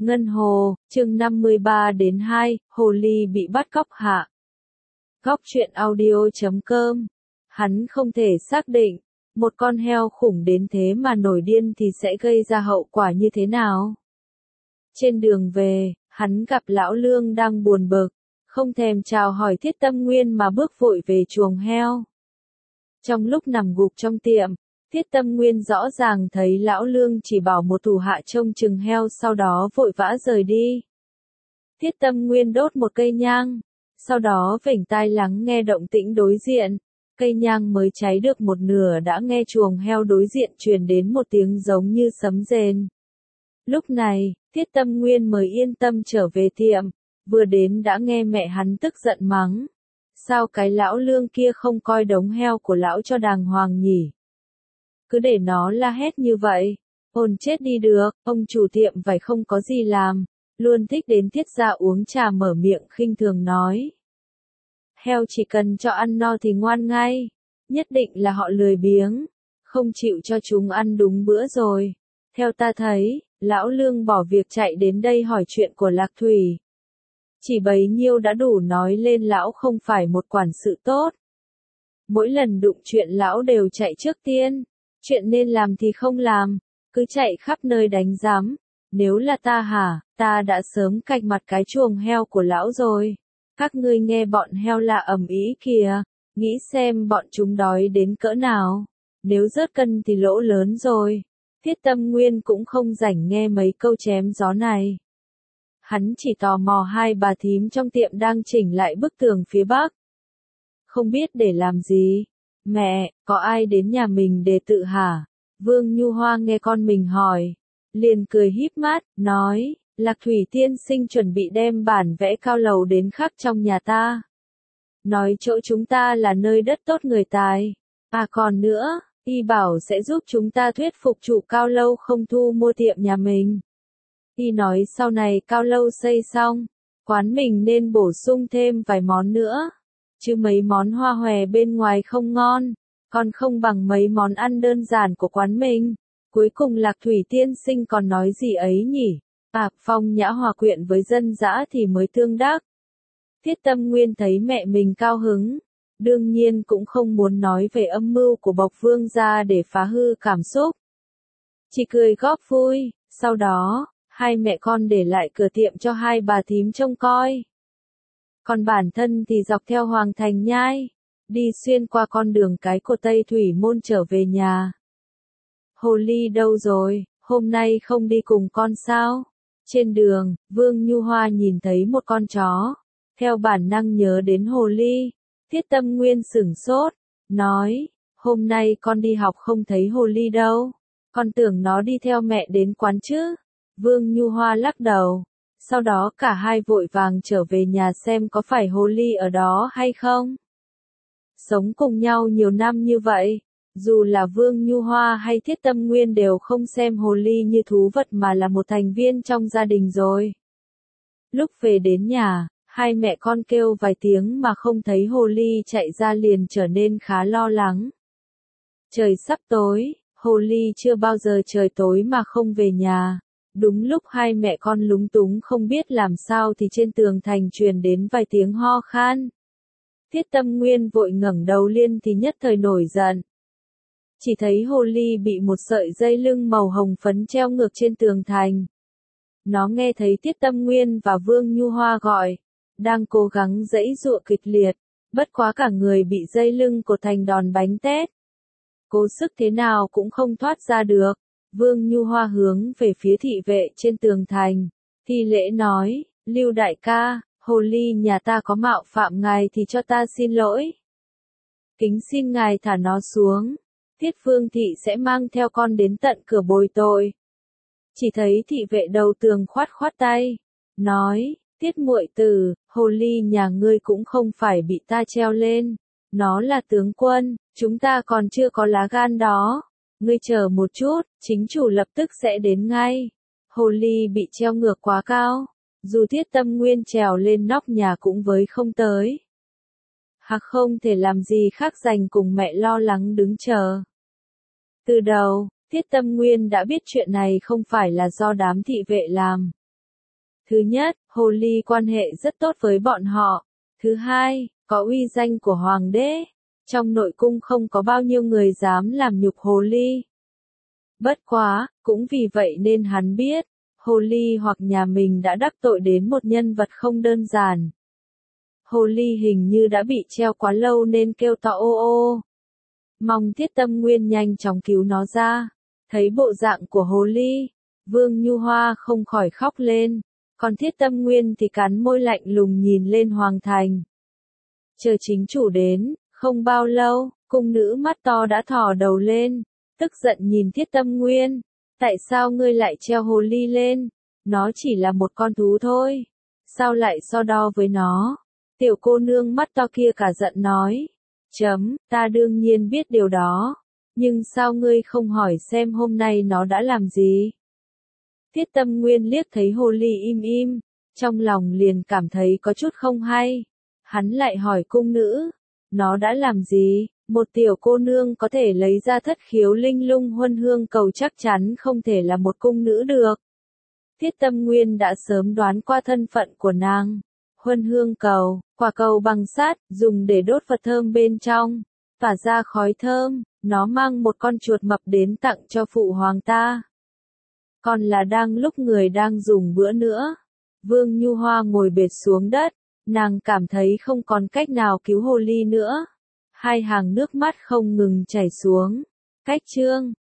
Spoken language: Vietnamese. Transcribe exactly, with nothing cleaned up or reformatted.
Ngân Hồ, chương năm mươi ba đến hai, Hồ ly bị bắt cóc hạ. Góc truyện audio chấm com. Hắn không thể xác định, một con heo khủng đến thế mà nổi điên thì sẽ gây ra hậu quả như thế nào. Trên đường về, hắn gặp lão Lương đang buồn bực, không thèm chào hỏi Thiết Tâm Nguyên mà bước vội về chuồng heo. Trong lúc nằm gục trong tiệm, Thiết Tâm Nguyên rõ ràng thấy lão Lương chỉ bảo một thủ hạ trông chừng heo, sau đó vội vã rời đi. Thiết Tâm Nguyên đốt một cây nhang, sau đó vểnh tai lắng nghe động tĩnh đối diện. Cây nhang mới cháy được một nửa đã nghe chuồng heo đối diện truyền đến một tiếng giống như sấm rền. Lúc này, Thiết Tâm Nguyên mới yên tâm trở về tiệm, vừa đến đã nghe mẹ hắn tức giận mắng. Sao cái lão Lương kia không coi đống heo của lão cho đàng hoàng nhỉ? Cứ để nó la hét như vậy, ồn chết đi được. Ông chủ tiệm vải không có gì làm, luôn thích đến Thiết gia uống trà, mở miệng khinh thường nói. Heo chỉ cần cho ăn no thì ngoan ngay, nhất định là họ lười biếng, không chịu cho chúng ăn đúng bữa rồi. Theo ta thấy, lão Lương bỏ việc chạy đến đây hỏi chuyện của Lạc Thủy. Chỉ bấy nhiêu đã đủ nói lên lão không phải một quản sự tốt. Mỗi lần đụng chuyện lão đều chạy trước tiên, chuyện nên làm thì không làm, cứ chạy khắp nơi đánh giám. Nếu là ta hả, ta đã sớm cạch mặt cái chuồng heo của lão rồi. Các ngươi nghe bọn heo la ầm ĩ kìa, nghĩ xem bọn chúng đói đến cỡ nào. Nếu rớt cân thì lỗ lớn rồi. Thiết Tâm Nguyên cũng không rảnh nghe mấy câu chém gió này. Hắn chỉ tò mò hai bà thím trong tiệm đang chỉnh lại bức tường phía bắc. Không biết để làm gì. Mẹ, có ai đến nhà mình đề tự hả? Vương Nhu Hoa nghe con mình hỏi, liền cười híp mắt, nói, Lạc Thủy tiên sinh chuẩn bị đem bản vẽ cao lầu đến khắc trong nhà ta. Nói chỗ chúng ta là nơi đất tốt người tài. À còn nữa, y bảo sẽ giúp chúng ta thuyết phục chủ cao lâu không thu mua tiệm nhà mình. Y nói sau này cao lâu xây xong, quán mình nên bổ sung thêm vài món nữa. Chứ mấy món hoa hòe bên ngoài không ngon, còn không bằng mấy món ăn đơn giản của quán mình. Cuối cùng Lạc Thủy tiên sinh còn nói gì ấy nhỉ? À, phong nhã hòa quyện với dân dã thì mới tương đắc. Thiết Tâm Nguyên thấy mẹ mình cao hứng, đương nhiên cũng không muốn nói về âm mưu của Bộc Vương gia để phá hư cảm xúc. Chỉ cười góp vui, sau đó, hai mẹ con để lại cửa tiệm cho hai bà thím trông coi. Còn bản thân thì dọc theo Hoàng Thành Nhai, đi xuyên qua con đường cái của Tây Thủy Môn trở về nhà. Hồ ly đâu rồi, hôm nay không đi cùng con sao? Trên đường, Vương Nhu Hoa nhìn thấy một con chó, theo bản năng nhớ đến hồ ly. Thiết Tâm Nguyên sửng sốt, nói, hôm nay con đi học không thấy hồ ly đâu, con tưởng nó đi theo mẹ đến quán chứ. Vương Nhu Hoa lắc đầu, sau đó cả hai vội vàng trở về nhà xem có phải hồ ly ở đó hay không. Sống cùng nhau nhiều năm như vậy, dù là Vương Nhu Hoa hay Thiết Tâm Nguyên đều không xem hồ ly như thú vật mà là một thành viên trong gia đình rồi. Lúc về đến nhà, hai mẹ con kêu vài tiếng mà không thấy hồ ly chạy ra liền trở nên khá lo lắng. Trời sắp tối, hồ ly chưa bao giờ trời tối mà không về nhà. Đúng lúc hai mẹ con lúng túng không biết làm sao thì trên tường thành truyền đến vài tiếng ho khan. Thiết Tâm Nguyên vội ngẩng đầu lên thì nhất thời nổi giận. Chỉ thấy hồ ly bị một sợi dây lưng màu hồng phấn treo ngược trên tường thành. Nó nghe thấy Thiết Tâm Nguyên và Vương Nhu Hoa gọi, đang cố gắng giãy giụa kịch liệt, bất quá cả người bị dây lưng cột thành đòn bánh tét. Cố sức thế nào cũng không thoát ra được. Vương Nhu Hoa hướng về phía thị vệ trên tường thành, thi lễ nói, Lưu đại ca, hồ ly nhà ta có mạo phạm ngài thì cho ta xin lỗi. Kính xin ngài thả nó xuống, Thiết Phương thị sẽ mang theo con đến tận cửa bồi tội. Chỉ thấy thị vệ đầu tường khoát khoát tay, nói, Thiết muội tử, hồ ly nhà ngươi cũng không phải bị ta treo lên, nó là tướng quân, chúng ta còn chưa có lá gan đó. Ngươi chờ một chút, chính chủ lập tức sẽ đến ngay. Hồ ly bị treo ngược quá cao, dù Thiết Tâm Nguyên trèo lên nóc nhà cũng với không tới. Hạc không thể làm gì khác dành cùng mẹ lo lắng đứng chờ. Từ đầu, Thiết Tâm Nguyên đã biết chuyện này không phải là do đám thị vệ làm. Thứ nhất, hồ ly quan hệ rất tốt với bọn họ. Thứ hai, có uy danh của hoàng đế. Trong nội cung không có bao nhiêu người dám làm nhục hồ ly. Bất quá, cũng vì vậy nên hắn biết, hồ ly hoặc nhà mình đã đắc tội đến một nhân vật không đơn giản. Hồ ly hình như đã bị treo quá lâu nên kêu to ô ô. Mong Thiết Tâm Nguyên nhanh chóng cứu nó ra. Thấy bộ dạng của hồ ly, Vương Nhu Hoa không khỏi khóc lên. Còn Thiết Tâm Nguyên thì cắn môi lạnh lùng nhìn lên Hoàng Thành. Chờ chính chủ đến, không bao lâu, cung nữ mắt to đã thò đầu lên, tức giận nhìn Thiết Tâm Nguyên. Tại sao ngươi lại treo hồ ly lên? Nó chỉ là một con thú thôi. Sao lại so đo với nó? Tiểu cô nương mắt to kia cả giận nói. Chấm, ta đương nhiên biết điều đó. Nhưng sao ngươi không hỏi xem hôm nay nó đã làm gì? Thiết Tâm Nguyên liếc thấy hồ ly im im, trong lòng liền cảm thấy có chút không hay. Hắn lại hỏi cung nữ, nó đã làm gì? Một tiểu cô nương có thể lấy ra thất khiếu linh lung huân hương cầu chắc chắn không thể là một cung nữ được. Thiết Tâm Nguyên đã sớm đoán qua thân phận của nàng. Huân hương cầu, quả cầu bằng sắt, dùng để đốt vật thơm bên trong, tỏa ra khói thơm, nó mang một con chuột mập đến tặng cho phụ hoàng ta. Còn là đang lúc người đang dùng bữa nữa. Vương Nhu Hoa ngồi bệt xuống đất, nàng cảm thấy không còn cách nào cứu hồ ly nữa. Hai hàng nước mắt không ngừng chảy xuống. Cách chương